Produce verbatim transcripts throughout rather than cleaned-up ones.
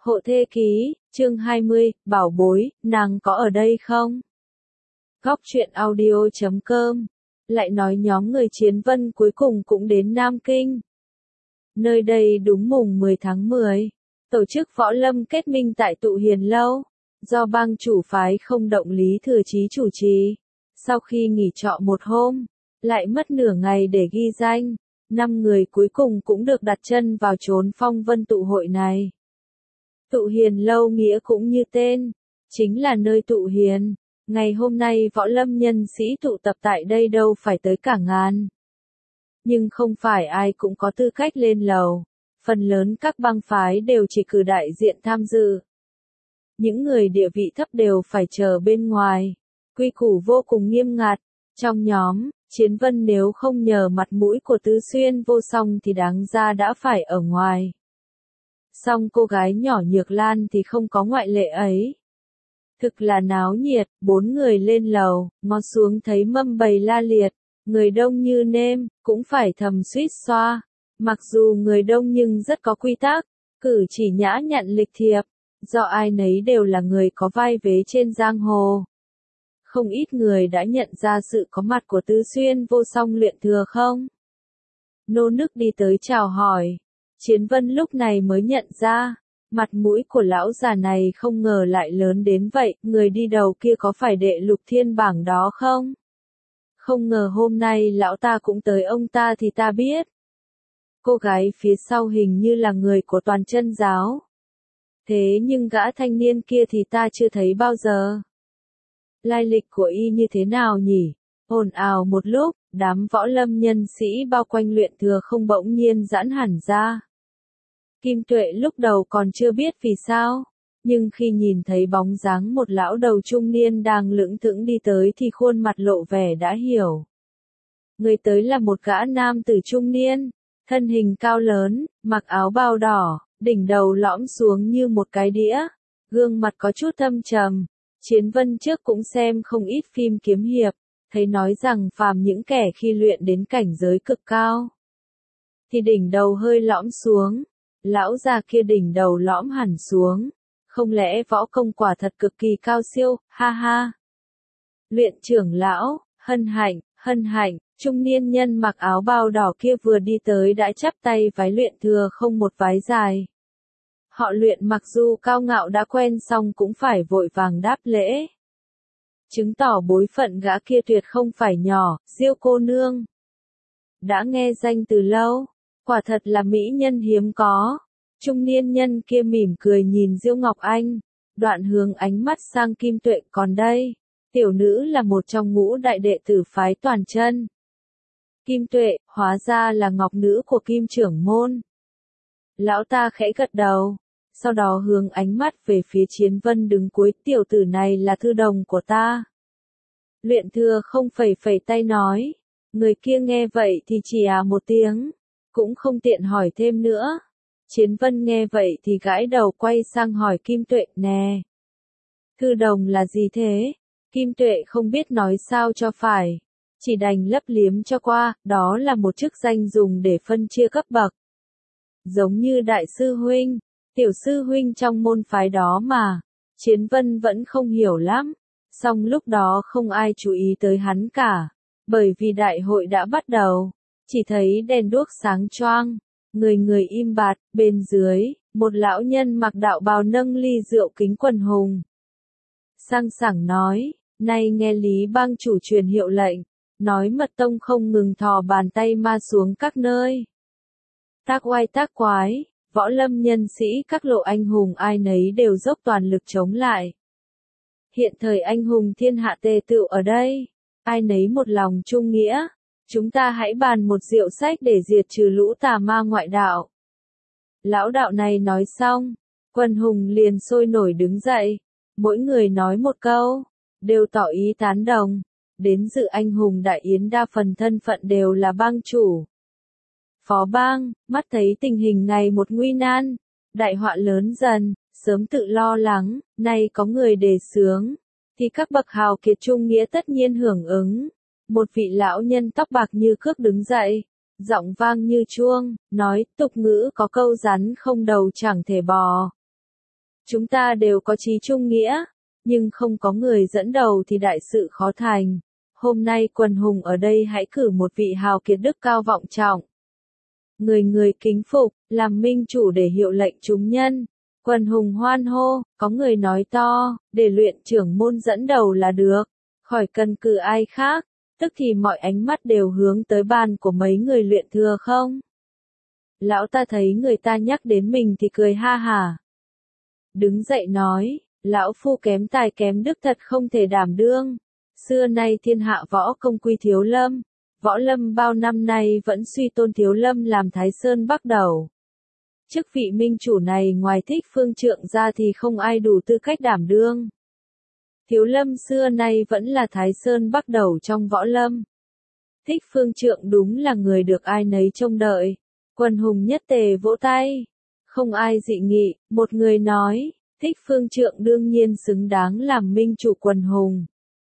Hộ thê ký, chương hai mươi, bảo bối, nàng có ở đây không? Góc truyện audio chấm com, lại nói nhóm người Chiến Vân cuối cùng cũng đến Nam Kinh. Nơi đây đúng mùng mười tháng mười, tổ chức võ lâm kết minh tại Tụ Hiền Lâu, do bang chủ phái Không Động Lý Thừa Chí chủ trì. Sau khi nghỉ trọ một hôm, lại mất nửa ngày để ghi danh, năm người cuối cùng cũng được đặt chân vào chốn phong vân tụ hội này. Tụ Hiền Lâu nghĩa cũng như tên, chính là nơi tụ hiền. Ngày hôm nay võ lâm nhân sĩ tụ tập tại đây đâu phải tới cả ngàn. Nhưng không phải ai cũng có tư cách lên lầu, phần lớn các bang phái đều chỉ cử đại diện tham dự. Những người địa vị thấp đều phải chờ bên ngoài, quy củ vô cùng nghiêm ngặt. Trong nhóm, Chiến Vân nếu không nhờ mặt mũi của Tứ Xuyên vô song thì đáng ra đã phải ở ngoài. Song cô gái nhỏ Nhược Lan thì không có ngoại lệ ấy. Thực là náo nhiệt, bốn người lên lầu, ngó xuống thấy mâm bày la liệt, người đông như nêm, cũng phải thầm suýt xoa. Mặc dù người đông nhưng rất có quy tắc, cử chỉ nhã nhặn lịch thiệp, do ai nấy đều là người có vai vế trên giang hồ. Không ít người đã nhận ra sự có mặt của Tứ Xuyên vô song luyện thừa không? Nô nức đi tới chào hỏi. Chiến Vân lúc này mới nhận ra, mặt mũi của lão già này không ngờ lại lớn đến vậy, người đi đầu kia có phải đệ lục thiên bảng đó không? Không ngờ hôm nay lão ta cũng tới ông ta thì ta biết. Cô gái phía sau hình như là người của Toàn Chân giáo. Thế nhưng gã thanh niên kia thì ta chưa thấy bao giờ. Lai lịch của y như thế nào nhỉ? Ồn ào một lúc, đám võ lâm nhân sĩ bao quanh luyện thừa không bỗng nhiên giãn hẳn ra. Kim Tuệ lúc đầu còn chưa biết vì sao, nhưng khi nhìn thấy bóng dáng một lão đầu trung niên đang lững thững đi tới thì khuôn mặt lộ vẻ đã hiểu. Người tới là một gã nam tử trung niên, thân hình cao lớn, mặc áo bào đỏ, đỉnh đầu lõm xuống như một cái đĩa, gương mặt có chút thâm trầm. Chiến Vân trước cũng xem không ít phim kiếm hiệp, thấy nói rằng phàm những kẻ khi luyện đến cảnh giới cực cao, thì đỉnh đầu hơi lõm xuống. Lão già kia đỉnh đầu lõm hẳn xuống, không lẽ võ công quả thật cực kỳ cao siêu, ha ha. Luyện trưởng lão, hân hạnh, hân hạnh, trung niên nhân mặc áo bào đỏ kia vừa đi tới đã chắp tay vái luyện thừa không một vái dài. Họ luyện mặc dù cao ngạo đã quen xong cũng phải vội vàng đáp lễ. Chứng tỏ bối phận gã kia tuyệt không phải nhỏ, Diêu cô nương. Đã nghe danh từ lâu. Quả thật là mỹ nhân hiếm có. Trung niên nhân kia mỉm cười nhìn Diêu Ngọc Anh, đoạn hướng ánh mắt sang Kim Tuệ, còn đây, tiểu nữ là một trong ngũ đại đệ tử phái Toàn Chân. Kim Tuệ, hóa ra là ngọc nữ của Kim trưởng môn. Lão ta khẽ gật đầu, sau đó hướng ánh mắt về phía Chiến Vân đứng cuối, tiểu tử này là thư đồng của ta. Luyện thừa không phẩy phẩy tay nói, người kia nghe vậy thì chỉ à một tiếng. Cũng không tiện hỏi thêm nữa. Chiến Vân nghe vậy thì gãi đầu quay sang hỏi Kim Tuệ, nè. Thư đồng là gì thế? Kim Tuệ không biết nói sao cho phải. Chỉ đành lấp liếm cho qua, đó là một chức danh dùng để phân chia cấp bậc. Giống như đại sư huynh, tiểu sư huynh trong môn phái đó mà. Chiến Vân vẫn không hiểu lắm. Song lúc đó không ai chú ý tới hắn cả. Bởi vì đại hội đã bắt đầu. Chỉ thấy đèn đuốc sáng choang, người người im bặt, bên dưới, một lão nhân mặc đạo bào nâng ly rượu kính quần hùng. Sang sảng nói, nay nghe Lý bang chủ truyền hiệu lệnh, nói mật tông không ngừng thò bàn tay ma xuống các nơi. Tác oai tác quái, võ lâm nhân sĩ các lộ anh hùng ai nấy đều dốc toàn lực chống lại. Hiện thời anh hùng thiên hạ tề tựu ở đây, ai nấy một lòng chung nghĩa. Chúng ta hãy bàn một rượu sách để diệt trừ lũ tà ma ngoại đạo. Lão đạo này nói xong, quần hùng liền sôi nổi đứng dậy, mỗi người nói một câu, đều tỏ ý tán đồng. Đến dự anh hùng đại yến đa phần thân phận đều là bang chủ. Phó bang, mắt thấy tình hình ngày một nguy nan, đại họa lớn dần, sớm tự lo lắng, nay có người đề xướng, thì các bậc hào kiệt trung nghĩa tất nhiên hưởng ứng. Một vị lão nhân tóc bạc như cước đứng dậy, giọng vang như chuông, nói, tục ngữ có câu rắn không đầu chẳng thể bò. Chúng ta đều có chí chung nghĩa, nhưng không có người dẫn đầu thì đại sự khó thành. Hôm nay quần hùng ở đây hãy cử một vị hào kiệt đức cao vọng trọng. Người người kính phục, làm minh chủ để hiệu lệnh chúng nhân. Quần hùng hoan hô, có người nói to, để luyện trưởng môn dẫn đầu là được, khỏi cần cử ai khác, tức thì mọi ánh mắt đều hướng tới bàn của mấy người luyện thừa không. Lão ta thấy người ta nhắc đến mình thì cười ha hả. Đứng dậy nói, lão phu kém tài kém đức thật không thể đảm đương. Xưa nay thiên hạ võ công quy Thiếu Lâm, võ lâm bao năm nay vẫn suy tôn Thiếu Lâm làm Thái Sơn Bắc Đầu. Chức vị minh chủ này ngoài Thích Phương Trượng ra thì không ai đủ tư cách đảm đương. Thiếu Lâm xưa nay vẫn là Thái Sơn Bắc Đầu trong võ lâm. Thích Phương Trượng đúng là người được ai nấy trông đợi. Quần hùng nhất tề vỗ tay. Không ai dị nghị, một người nói, Thích Phương Trượng đương nhiên xứng đáng làm minh chủ quần hùng.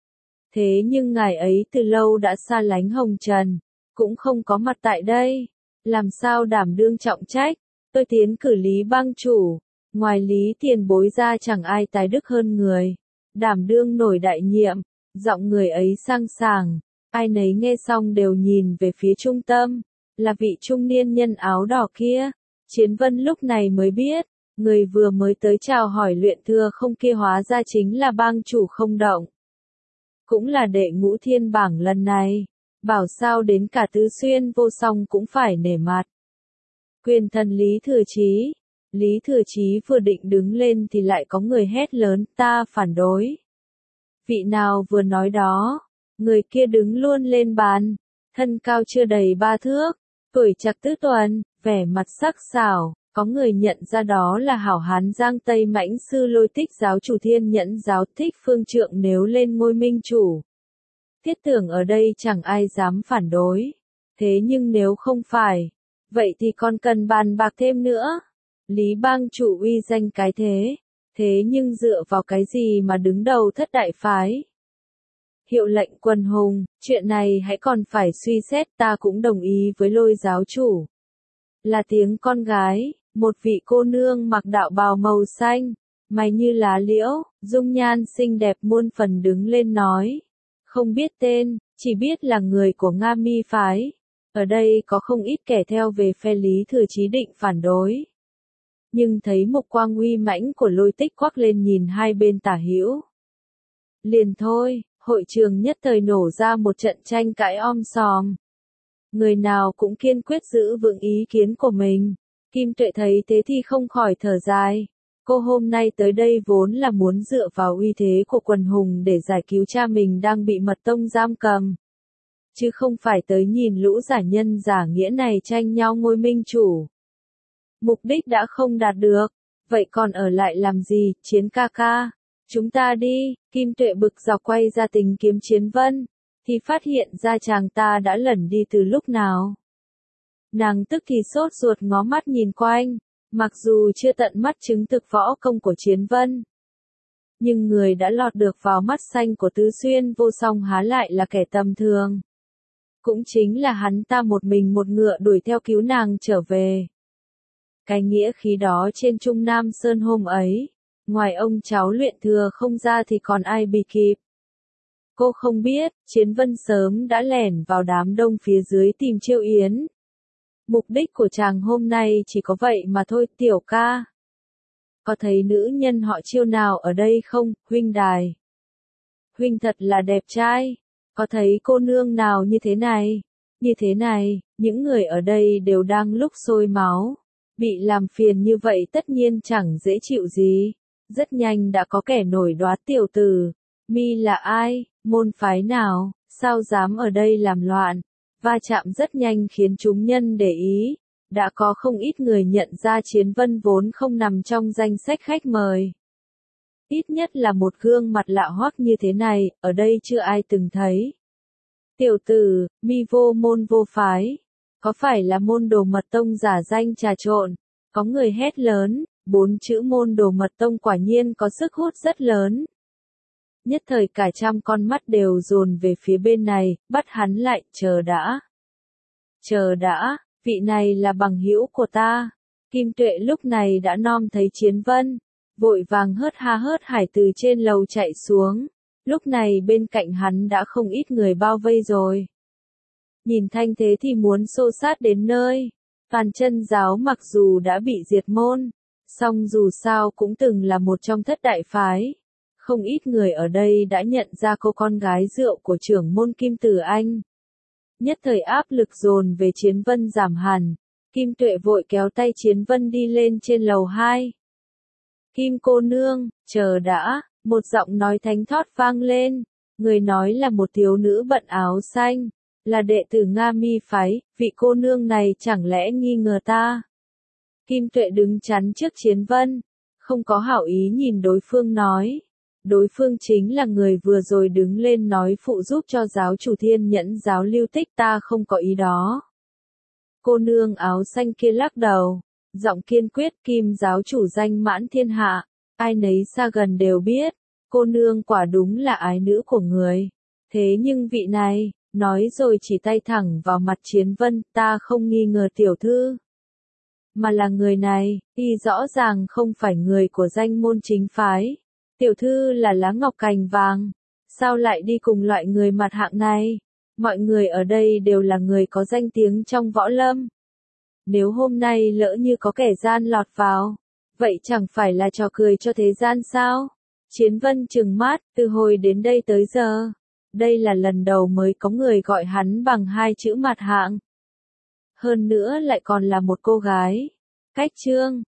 Thế nhưng ngài ấy từ lâu đã xa lánh hồng trần, cũng không có mặt tại đây. Làm sao đảm đương trọng trách? Tôi tiến cử Lý Bang chủ, ngoài Lý tiền bối ra chẳng ai tài đức hơn người. Đảm đương nổi đại nhiệm, giọng người ấy sang sảng, ai nấy nghe xong đều nhìn về phía trung tâm, là vị trung niên nhân áo đỏ kia. Chiến Vân lúc này mới biết, người vừa mới tới chào hỏi luyện thừa không kia hóa ra chính là bang chủ Không Động. Cũng là đệ ngũ thiên bảng lần này, bảo sao đến cả Tứ Xuyên Vô Song cũng phải nể mặt. Quyền thần Lý Thừa Chí. Lý Thừa Chí vừa định đứng lên thì lại có người hét lớn, ta phản đối. Vị nào vừa nói đó, người kia đứng luôn lên bàn, thân cao chưa đầy ba thước, tuổi trạc tứ tuần, vẻ mặt sắc sảo, có người nhận ra đó là hảo hán Giang Tây Mãnh sư Lôi Tích giáo chủ Thiên Nhẫn giáo Thích Phương Trượng nếu lên ngôi minh chủ. Thiết tưởng ở đây chẳng ai dám phản đối, thế nhưng nếu không phải, vậy thì còn cần bàn bạc thêm nữa. Lý Bang chủ uy danh cái thế, thế nhưng dựa vào cái gì mà đứng đầu thất đại phái? Hiệu lệnh quần hùng, chuyện này hãy còn phải suy xét, ta cũng đồng ý với Lôi giáo chủ. Là tiếng con gái, một vị cô nương mặc đạo bào màu xanh, mày như lá liễu, dung nhan xinh đẹp muôn phần đứng lên nói. Không biết tên, chỉ biết là người của Nga Mi phái. Ở đây có không ít kẻ theo về phe Lý Thừa Chí định phản đối. Nhưng thấy mục quang uy mãnh của Lôi Tích quắc lên nhìn hai bên tả hữu. Liền thôi, hội trường nhất thời nổ ra một trận tranh cãi om sòm. Người nào cũng kiên quyết giữ vững ý kiến của mình. Kim Tuệ thấy thế thì không khỏi thở dài. Cô hôm nay tới đây vốn là muốn dựa vào uy thế của quần hùng để giải cứu cha mình đang bị mật tông giam cầm. Chứ không phải tới nhìn lũ giả nhân giả nghĩa này tranh nhau ngôi minh chủ. Mục đích đã không đạt được, vậy còn ở lại làm gì, Chiến ca ca? Chúng ta đi, Kim Tuệ bực dọc quay ra tìm kiếm Chiến Vân, thì phát hiện ra chàng ta đã lẩn đi từ lúc nào. Nàng tức thì sốt ruột ngó mắt nhìn quanh, mặc dù chưa tận mắt chứng thực võ công của Chiến Vân. Nhưng người đã lọt được vào mắt xanh của Tứ Xuyên Vô Song há lại là kẻ tầm thường. Cũng chính là hắn ta một mình một ngựa đuổi theo cứu nàng trở về. Cái nghĩa khí đó trên Trung Nam Sơn hôm ấy, ngoài ông cháu luyện thừa không ra thì còn ai bị kịp. Cô không biết, Chiến Vân sớm đã lẻn vào đám đông phía dưới tìm Chiêu Yến. Mục đích của chàng hôm nay chỉ có vậy mà thôi, tiểu ca. Có thấy nữ nhân họ Chiêu nào ở đây không, huynh đài? Huynh thật là đẹp trai. Có thấy cô nương nào như thế này? Như thế này, những người ở đây đều đang lúc sôi máu. Bị làm phiền như vậy tất nhiên chẳng dễ chịu gì. Rất nhanh đã có kẻ nổi đoá tiểu tử. Mi là ai? Môn phái nào? Sao dám ở đây làm loạn? Va chạm rất nhanh khiến chúng nhân để ý. Đã có không ít người nhận ra Chiến Vân vốn không nằm trong danh sách khách mời. Ít nhất là một gương mặt lạ hoắc như thế này, ở đây chưa ai từng thấy. Tiểu tử, mi vô môn vô phái. Có phải là môn đồ mật tông giả danh trà trộn? Có người hét lớn, bốn chữ môn đồ mật tông quả nhiên có sức hút rất lớn. Nhất thời cả trăm con mắt đều dồn về phía bên này, bắt hắn lại, chờ đã. Chờ đã, vị này là bằng hữu của ta. Kim Tuệ lúc này đã nom thấy Chiến Vân. vội vàng hớt ha hớt hải từ trên lầu chạy xuống. Lúc này bên cạnh hắn đã không ít người bao vây rồi. Nhìn thanh thế thì muốn xô sát đến nơi. Toàn chân giáo mặc dù đã bị diệt môn, song dù sao cũng từng là một trong thất đại phái. Không ít người ở đây đã nhận ra cô con gái rượu của trưởng môn Kim Tử Anh. Nhất thời áp lực dồn về Chiến Vân giảm hẳn. Kim Tuệ vội kéo tay Chiến Vân đi lên trên lầu hai. Kim cô nương, chờ đã, một giọng nói thánh thót vang lên. Người nói là một thiếu nữ bận áo xanh, là đệ tử Nga Mi phái, vị cô nương này chẳng lẽ nghi ngờ ta? Kim Tuệ đứng chắn trước Chiến Vân, không có hảo ý nhìn đối phương nói. Đối phương chính là người vừa rồi đứng lên nói phụ giúp cho giáo chủ Thiên Nhẫn giáo Lưu Tích, ta không có ý đó. Cô nương áo xanh kia lắc đầu, giọng kiên quyết, Kim giáo chủ danh mãn thiên hạ, ai nấy xa gần đều biết, cô nương quả đúng là ái nữ của người. Thế nhưng vị này, nói rồi chỉ tay thẳng vào mặt Chiến Vân, ta không nghi ngờ tiểu thư. Mà là người này, y rõ ràng không phải người của danh môn chính phái. Tiểu thư là lá ngọc cành vàng, sao lại đi cùng loại người mặt hạng này? Mọi người ở đây đều là người có danh tiếng trong võ lâm. Nếu hôm nay lỡ như có kẻ gian lọt vào, vậy chẳng phải là trò cười cho thế gian sao? Chiến Vân trừng mắt, từ hồi đến đây tới giờ, đây là lần đầu mới có người gọi hắn bằng hai chữ mặt hạng. Hơn nữa lại còn là một cô gái. Cách chương